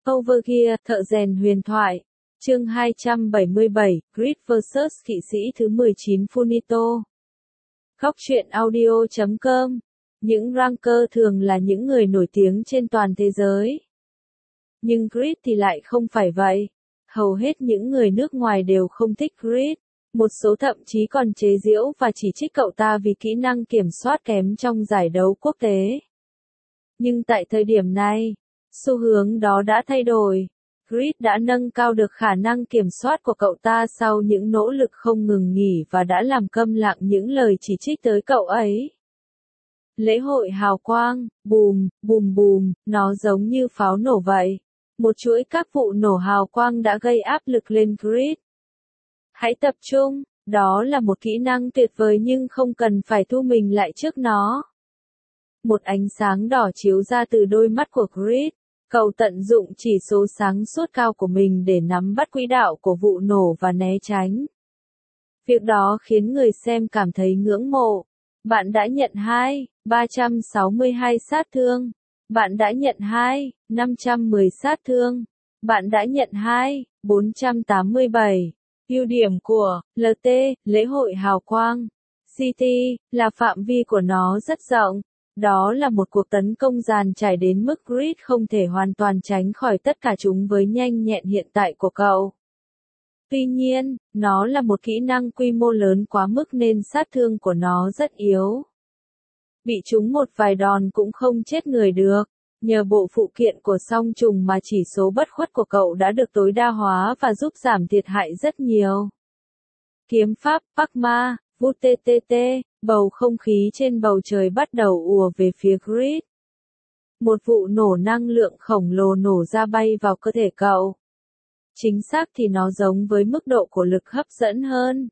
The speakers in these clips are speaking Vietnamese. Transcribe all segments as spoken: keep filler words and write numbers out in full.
Overgear, thợ rèn huyền thoại. Chương hai trăm bảy mươi bảy, Creed versus kỵ sĩ thứ mười chín Funito. Góc truyện audio chấm com. Những ranker thường là những người nổi tiếng trên toàn thế giới. Nhưng Creed thì lại không phải vậy. Hầu hết những người nước ngoài đều không thích Creed. Một số thậm chí còn chế giễu và chỉ trích cậu ta vì kỹ năng kiểm soát kém trong giải đấu quốc tế. Nhưng tại thời điểm này, xu hướng đó đã thay đổi. Creed đã nâng cao được khả năng kiểm soát của cậu ta sau những nỗ lực không ngừng nghỉ và đã làm câm lặng những lời chỉ trích tới cậu ấy. Lễ hội hào quang, bùm, bùm bùm, nó giống như pháo nổ vậy. Một chuỗi các vụ nổ hào quang đã gây áp lực lên Creed. Hãy tập trung, đó là một kỹ năng tuyệt vời nhưng không cần phải thu mình lại trước nó. Một ánh sáng đỏ chiếu ra từ đôi mắt của Creed. Cậu tận dụng chỉ số sáng suốt cao của mình để nắm bắt quỹ đạo của vụ nổ và né tránh. Việc đó khiến người xem cảm thấy ngưỡng mộ. Bạn đã nhận hai, ba trăm sáu mươi hai sát thương. Bạn đã nhận hai, năm trăm mười sát thương. Bạn đã nhận hai, bốn trăm tám mươi bảy. Ưu điểm của lờ tê, lễ hội hào quang City, là phạm vi của nó rất rộng. Đó là một cuộc tấn công dàn trải đến mức Creed không thể hoàn toàn tránh khỏi tất cả chúng với nhanh nhẹn hiện tại của cậu. Tuy nhiên, nó là một kỹ năng quy mô lớn quá mức nên sát thương của nó rất yếu. Bị trúng một vài đòn cũng không chết người được. Nhờ bộ phụ kiện của song trùng mà chỉ số bất khuất của cậu đã được tối đa hóa và giúp giảm thiệt hại rất nhiều. Kiếm pháp Pakma, vút tê tê tê, bầu không khí trên bầu trời bắt đầu ùa về phía Creed. Một vụ nổ năng lượng khổng lồ nổ ra bay vào cơ thể cậu. Chính xác thì nó giống với mức độ của lực hấp dẫn hơn.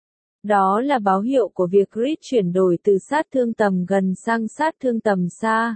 Đó là báo hiệu của việc Creed chuyển đổi từ sát thương tầm gần sang sát thương tầm xa.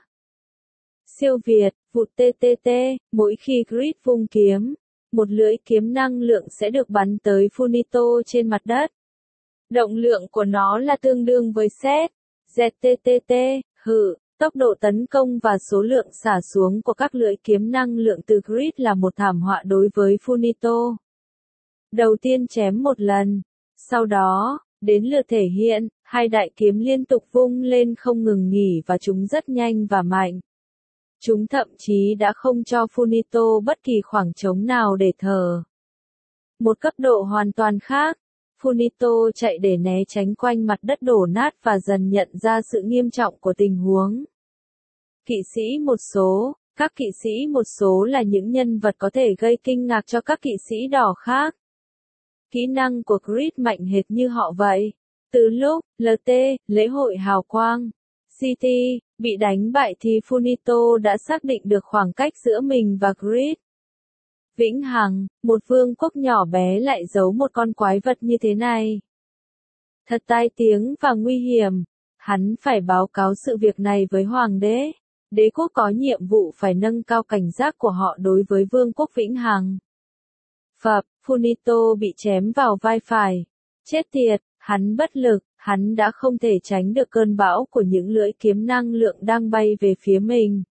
Siêu việt, vụt tê tê tê, mỗi khi Creed vung kiếm, một lưỡi kiếm năng lượng sẽ được bắn tới Funito trên mặt đất. Động lượng của nó là tương đương với xét, dẹt tê tê tê, hự, tốc độ tấn công và số lượng xả xuống của các lưỡi kiếm năng lượng từ Creed là một thảm họa đối với Funito. Đầu tiên chém một lần, sau đó, đến lượt thể hiện, hai đại kiếm liên tục vung lên không ngừng nghỉ và chúng rất nhanh và mạnh. Chúng thậm chí đã không cho Funito bất kỳ khoảng trống nào để thở. Một cấp độ hoàn toàn khác, Funito chạy để né tránh quanh mặt đất đổ nát và dần nhận ra sự nghiêm trọng của tình huống. Kỵ sĩ một số, các kỵ sĩ một số là những nhân vật có thể gây kinh ngạc cho các kỵ sĩ đỏ khác. Kỹ năng của Creed mạnh hệt như họ vậy. Từ lúc lờ tê, lễ hội hào quang City, bị đánh bại thì Funito đã xác định được khoảng cách giữa mình và Creed. Vĩnh hằng, một vương quốc nhỏ bé lại giấu một con quái vật như thế này. Thật tai tiếng và nguy hiểm. Hắn phải báo cáo sự việc này với hoàng đế. Đế quốc có nhiệm vụ phải nâng cao cảnh giác của họ đối với vương quốc vĩnh hằng. Phập, Funito bị chém vào vai phải. Chết tiệt, hắn bất lực, hắn đã không thể tránh được cơn bão của những lưỡi kiếm năng lượng đang bay về phía mình.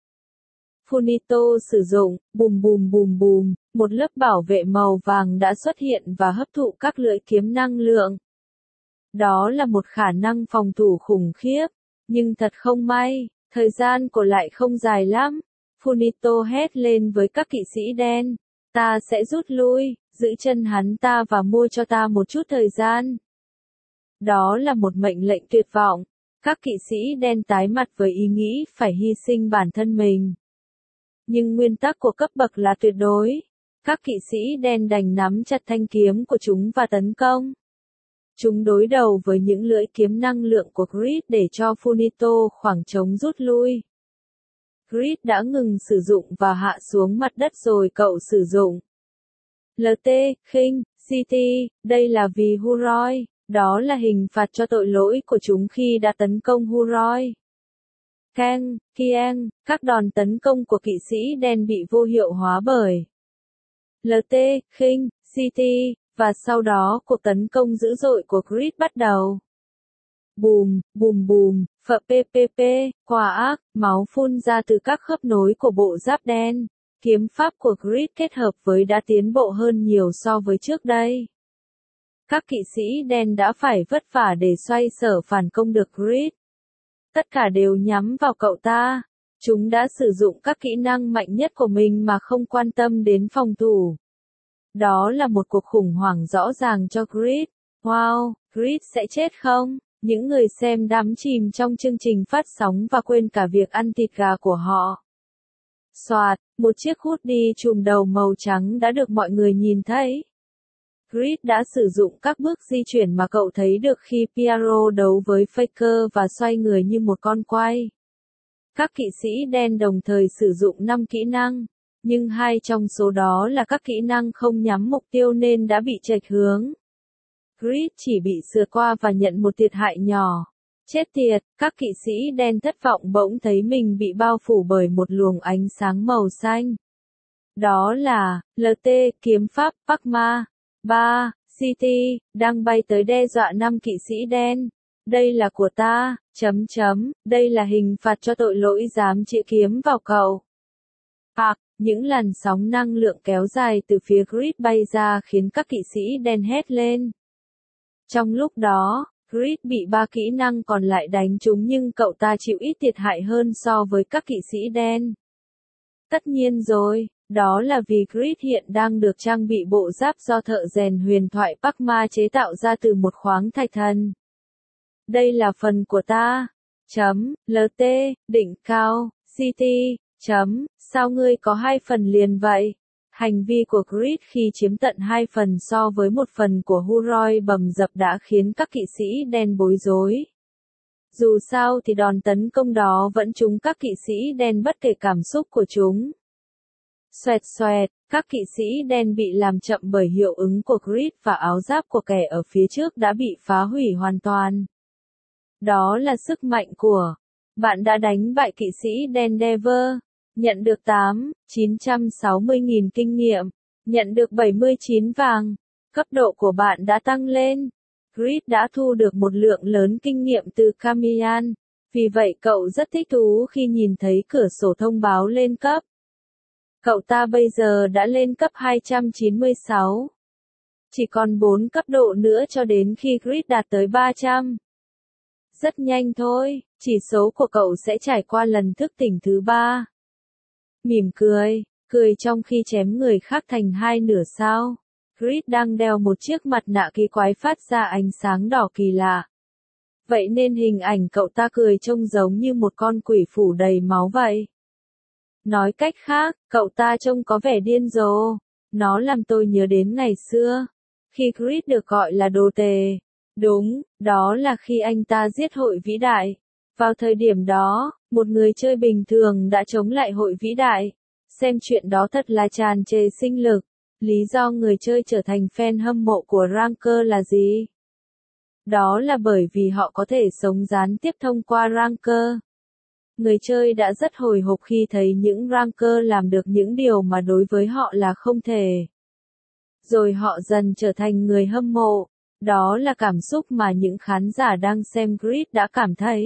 Funito sử dụng, bùm bùm bùm bùm, một lớp bảo vệ màu vàng đã xuất hiện và hấp thụ các lưỡi kiếm năng lượng. Đó là một khả năng phòng thủ khủng khiếp, nhưng thật không may, thời gian của lại không dài lắm. Funito hét lên với các kỵ sĩ đen, ta sẽ rút lui, giữ chân hắn ta và mua cho ta một chút thời gian. Đó là một mệnh lệnh tuyệt vọng. Các kỵ sĩ đen tái mặt với ý nghĩ phải hy sinh bản thân mình. Nhưng nguyên tắc của cấp bậc là tuyệt đối. Các kỵ sĩ đen đành nắm chặt thanh kiếm của chúng và tấn công. Chúng đối đầu với những lưỡi kiếm năng lượng của Creed để cho Funito khoảng trống rút lui. Creed đã ngừng sử dụng và hạ xuống mặt đất rồi cậu sử dụng. lờ tê, khinh, City, đây là vì Huroi. Đó là hình phạt cho tội lỗi của chúng khi đã tấn công Huroi. Keng, Kieng, các đòn tấn công của kỵ sĩ đen bị vô hiệu hóa bởi lờ tê, khinh, City, và sau đó cuộc tấn công dữ dội của Creed bắt đầu. Bùm, bùm bùm, phập pê pê pê, quả ác, máu phun ra từ các khớp nối của bộ giáp đen. Kiếm pháp của Grid kết hợp với đã tiến bộ hơn nhiều so với trước đây. Các kỵ sĩ đen đã phải vất vả để xoay sở phản công được Grid. Tất cả đều nhắm vào cậu ta. Chúng đã sử dụng các kỹ năng mạnh nhất của mình mà không quan tâm đến phòng thủ. Đó là một cuộc khủng hoảng rõ ràng cho Grid. Wow, Grid sẽ chết không? Những người xem đắm chìm trong chương trình phát sóng và quên cả việc ăn thịt gà của họ. Soạt, một chiếc hoodie trùm đầu màu trắng đã được mọi người nhìn thấy. Grid đã sử dụng các bước di chuyển mà cậu thấy được khi Pyro đấu với Faker và xoay người như một con quay. Các kỵ sĩ đen đồng thời sử dụng năm kỹ năng, nhưng hai trong số đó là các kỹ năng không nhắm mục tiêu nên đã bị chệch hướng. Grid chỉ bị sượt qua và nhận một thiệt hại nhỏ. Chết tiệt, các kỵ sĩ đen thất vọng bỗng thấy mình bị bao phủ bởi một luồng ánh sáng màu xanh. Đó là, lờ tê, kiếm pháp, Pakma. ba. City, đang bay tới đe dọa năm kỵ sĩ đen. Đây là của ta, chấm chấm, đây là hình phạt cho tội lỗi dám chĩa kiếm vào cậu. Hoặc, những làn sóng năng lượng kéo dài từ phía Grid bay ra khiến các kỵ sĩ đen hét lên. Trong lúc đó, Grid bị ba kỹ năng còn lại đánh trúng nhưng cậu ta chịu ít thiệt hại hơn so với các kỵ sĩ đen. Tất nhiên rồi, đó là vì Grid hiện đang được trang bị bộ giáp do thợ rèn huyền thoại Pakma chế tạo ra từ một khoáng thạch thần. Đây là phần của ta. Chấm, lờ tê, đỉnh cao, City, chấm, sao ngươi có hai phần liền vậy? Hành vi của Grid khi chiếm tận hai phần so với một phần của Huroi bầm dập đã khiến các kỵ sĩ đen bối rối. Dù sao thì đòn tấn công đó vẫn trúng các kỵ sĩ đen bất kể cảm xúc của chúng. Xoẹt xoẹt, các kỵ sĩ đen bị làm chậm bởi hiệu ứng của Grid và áo giáp của kẻ ở phía trước đã bị phá hủy hoàn toàn. Đó là sức mạnh của bạn đã đánh bại kỵ sĩ đen Dever. Nhận được tám, chín trăm sáu mươi nghìn kinh nghiệm. Nhận được bảy mươi chín vàng. Cấp độ của bạn đã tăng lên. Grid đã thu được một lượng lớn kinh nghiệm từ Camian. Vì vậy cậu rất thích thú khi nhìn thấy cửa sổ thông báo lên cấp. Cậu ta bây giờ đã lên cấp hai trăm chín mươi sáu. Chỉ còn bốn cấp độ nữa cho đến khi Grid đạt tới ba trăm. Rất nhanh thôi, chỉ số của cậu sẽ trải qua lần thức tỉnh thứ ba. Mỉm cười, cười trong khi chém người khác thành hai nửa sao. Grid đang đeo một chiếc mặt nạ kỳ quái phát ra ánh sáng đỏ kỳ lạ. Vậy nên hình ảnh cậu ta cười trông giống như một con quỷ phủ đầy máu vậy. Nói cách khác, cậu ta trông có vẻ điên rồ. Nó làm tôi nhớ đến ngày xưa, khi Grid được gọi là đồ tề. Đúng, đó là khi anh ta giết hội vĩ đại. Vào thời điểm đó, một người chơi bình thường đã chống lại hội vĩ đại. Xem chuyện đó thật là tràn trề sinh lực. Lý do người chơi trở thành fan hâm mộ của Ranker là gì? Đó là bởi vì họ có thể sống gián tiếp thông qua Ranker. Người chơi đã rất hồi hộp khi thấy những Ranker làm được những điều mà đối với họ là không thể. Rồi họ dần trở thành người hâm mộ. Đó là cảm xúc mà những khán giả đang xem Grid đã cảm thấy.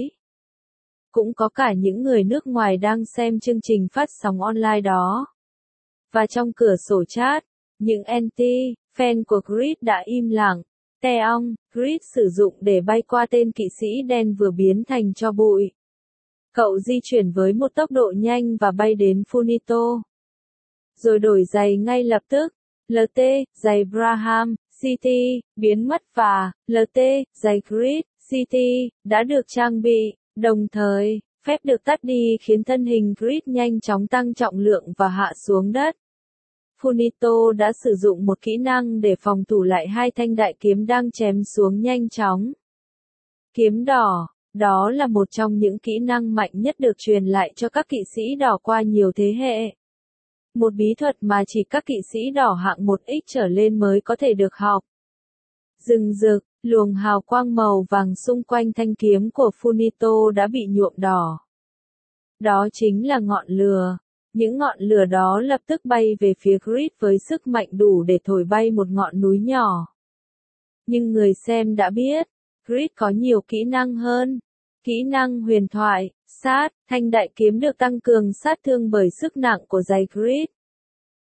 Cũng có cả những người nước ngoài đang xem chương trình phát sóng online đó. Và trong cửa sổ chat, những anti, fan của Grid đã im lặng. Teong, Grid sử dụng để bay qua tên kỵ sĩ đen vừa biến thành tro bụi. Cậu di chuyển với một tốc độ nhanh và bay đến Funito. Rồi đổi giày ngay lập tức. lờ tê, giày Braham, City, biến mất và, lờ tê, giày Grid, City, đã được trang bị. Đồng thời, phép được tắt đi khiến thân hình Grid nhanh chóng tăng trọng lượng và hạ xuống đất. Funito đã sử dụng một kỹ năng để phòng thủ lại hai thanh đại kiếm đang chém xuống nhanh chóng. Kiếm đỏ, đó là một trong những kỹ năng mạnh nhất được truyền lại cho các kỵ sĩ đỏ qua nhiều thế hệ. Một bí thuật mà chỉ các kỵ sĩ đỏ hạng một x trở lên mới có thể được học. Rừng rực, luồng hào quang màu vàng xung quanh thanh kiếm của Funito đã bị nhuộm đỏ. Đó chính là ngọn lửa. Những ngọn lửa đó lập tức bay về phía Grid với sức mạnh đủ để thổi bay một ngọn núi nhỏ. Nhưng người xem đã biết, Grid có nhiều kỹ năng hơn. Kỹ năng huyền thoại, sát, thanh đại kiếm được tăng cường sát thương bởi sức nặng của giày Grid.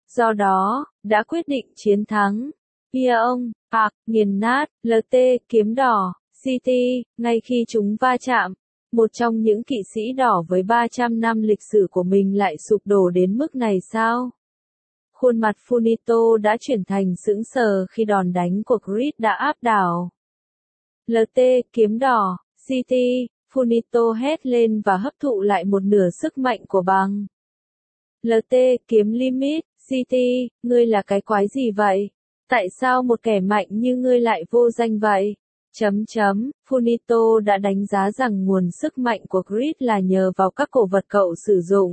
Do đó, đã quyết định chiến thắng. Pyong, Park, nghiền nát, lờ tê, kiếm đỏ, xê tê, ngay khi chúng va chạm. Một trong những kỵ sĩ đỏ với ba trăm năm lịch sử của mình lại sụp đổ đến mức này sao? Khuôn mặt Funito đã chuyển thành sững sờ khi đòn đánh của Creed đã áp đảo. lờ tê, kiếm đỏ, xê tê, Funito hét lên và hấp thụ lại một nửa sức mạnh của bằng. lờ tê, kiếm limit, xê tê, ngươi là cái quái gì vậy? Tại sao một kẻ mạnh như ngươi lại vô danh vậy? Chấm chấm, Funito đã đánh giá rằng nguồn sức mạnh của Creed là nhờ vào các cổ vật cậu sử dụng.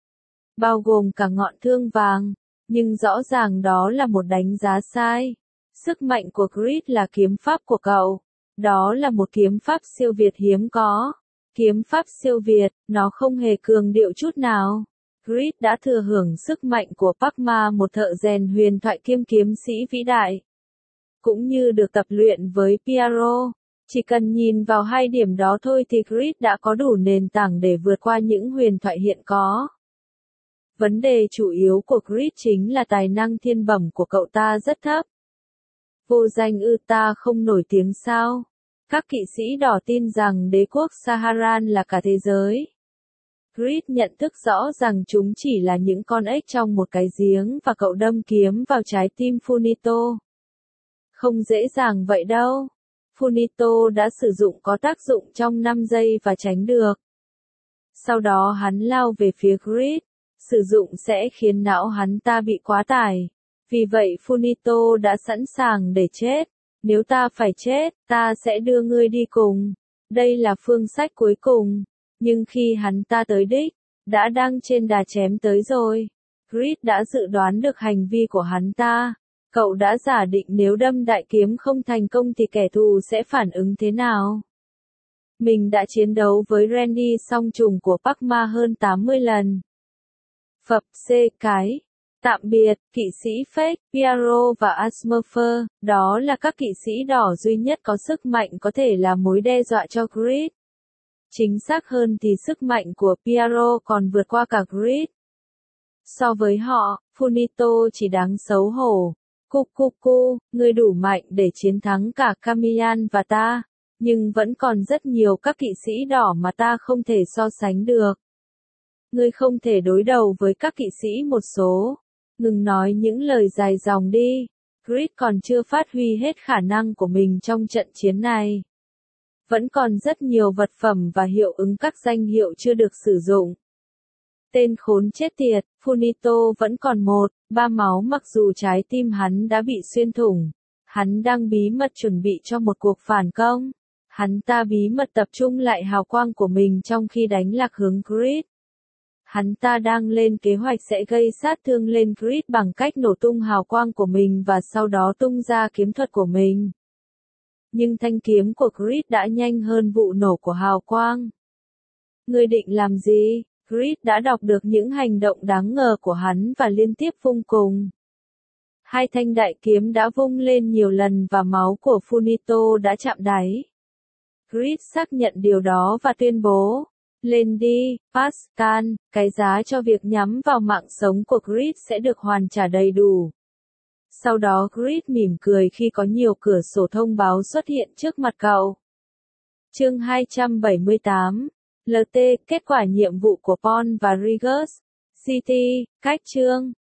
Bao gồm cả ngọn thương vàng. Nhưng rõ ràng đó là một đánh giá sai. Sức mạnh của Creed là kiếm pháp của cậu. Đó là một kiếm pháp siêu việt hiếm có. Kiếm pháp siêu việt, nó không hề cường điệu chút nào. Creed đã thừa hưởng sức mạnh của Park Ma, một thợ rèn huyền thoại kiêm kiếm sĩ vĩ đại. Cũng như được tập luyện với Pyro. Chỉ cần nhìn vào hai điểm đó thôi thì Creed đã có đủ nền tảng để vượt qua những huyền thoại hiện có. Vấn đề chủ yếu của Creed chính là tài năng thiên bẩm của cậu ta rất thấp. Vô danh ư, ta không nổi tiếng sao? Các kỵ sĩ đỏ tin rằng đế quốc Saharan là cả thế giới. Creed nhận thức rõ rằng chúng chỉ là những con ếch trong một cái giếng và cậu đâm kiếm vào trái tim Funito. Không dễ dàng vậy đâu. Funito đã sử dụng có tác dụng trong năm giây và tránh được. Sau đó hắn lao về phía Creed. Sử dụng sẽ khiến não hắn ta bị quá tải. Vì vậy Funito đã sẵn sàng để chết. Nếu ta phải chết, ta sẽ đưa ngươi đi cùng. Đây là phương sách cuối cùng. Nhưng khi hắn ta tới đích, đã đang trên đà chém tới rồi. Creed đã dự đoán được hành vi của hắn ta. Cậu đã giả định nếu đâm đại kiếm không thành công thì kẻ thù sẽ phản ứng thế nào. Mình đã chiến đấu với Randy song trùng của Park Ma hơn tám mươi lần. Phập C cái. Tạm biệt, kỵ sĩ Fake, Pyro và Asmurfer, đó là các kỵ sĩ đỏ duy nhất có sức mạnh có thể là mối đe dọa cho Creed. Chính xác hơn thì sức mạnh của Pyro còn vượt qua cả Creed. So với họ, Funito chỉ đáng xấu hổ. Cucucu, ngươi đủ mạnh để chiến thắng cả Camian và ta, nhưng vẫn còn rất nhiều các kỵ sĩ đỏ mà ta không thể so sánh được. Ngươi không thể đối đầu với các kỵ sĩ một số. Ngừng nói những lời dài dòng đi. Creed còn chưa phát huy hết khả năng của mình trong trận chiến này. Vẫn còn rất nhiều vật phẩm và hiệu ứng các danh hiệu chưa được sử dụng. Tên khốn chết tiệt, Funito vẫn còn một, ba máu mặc dù trái tim hắn đã bị xuyên thủng. Hắn đang bí mật chuẩn bị cho một cuộc phản công. Hắn ta bí mật tập trung lại hào quang của mình trong khi đánh lạc hướng Creed. Hắn ta đang lên kế hoạch sẽ gây sát thương lên Creed bằng cách nổ tung hào quang của mình và sau đó tung ra kiếm thuật của mình. Nhưng thanh kiếm của Creed đã nhanh hơn vụ nổ của hào quang. Ngươi định làm gì? Creed đã đọc được những hành động đáng ngờ của hắn và liên tiếp vung cùng. Hai thanh đại kiếm đã vung lên nhiều lần và máu của Funito đã chạm đáy. Creed xác nhận điều đó và tuyên bố, lên đi, Pascal, cái giá cho việc nhắm vào mạng sống của Creed sẽ được hoàn trả đầy đủ. Sau đó Creed mỉm cười khi có nhiều cửa sổ thông báo xuất hiện trước mặt cậu. Chương hai trăm bảy mươi tám, lờ tê, kết quả nhiệm vụ của Paul và Regis. xê tê, cách chương.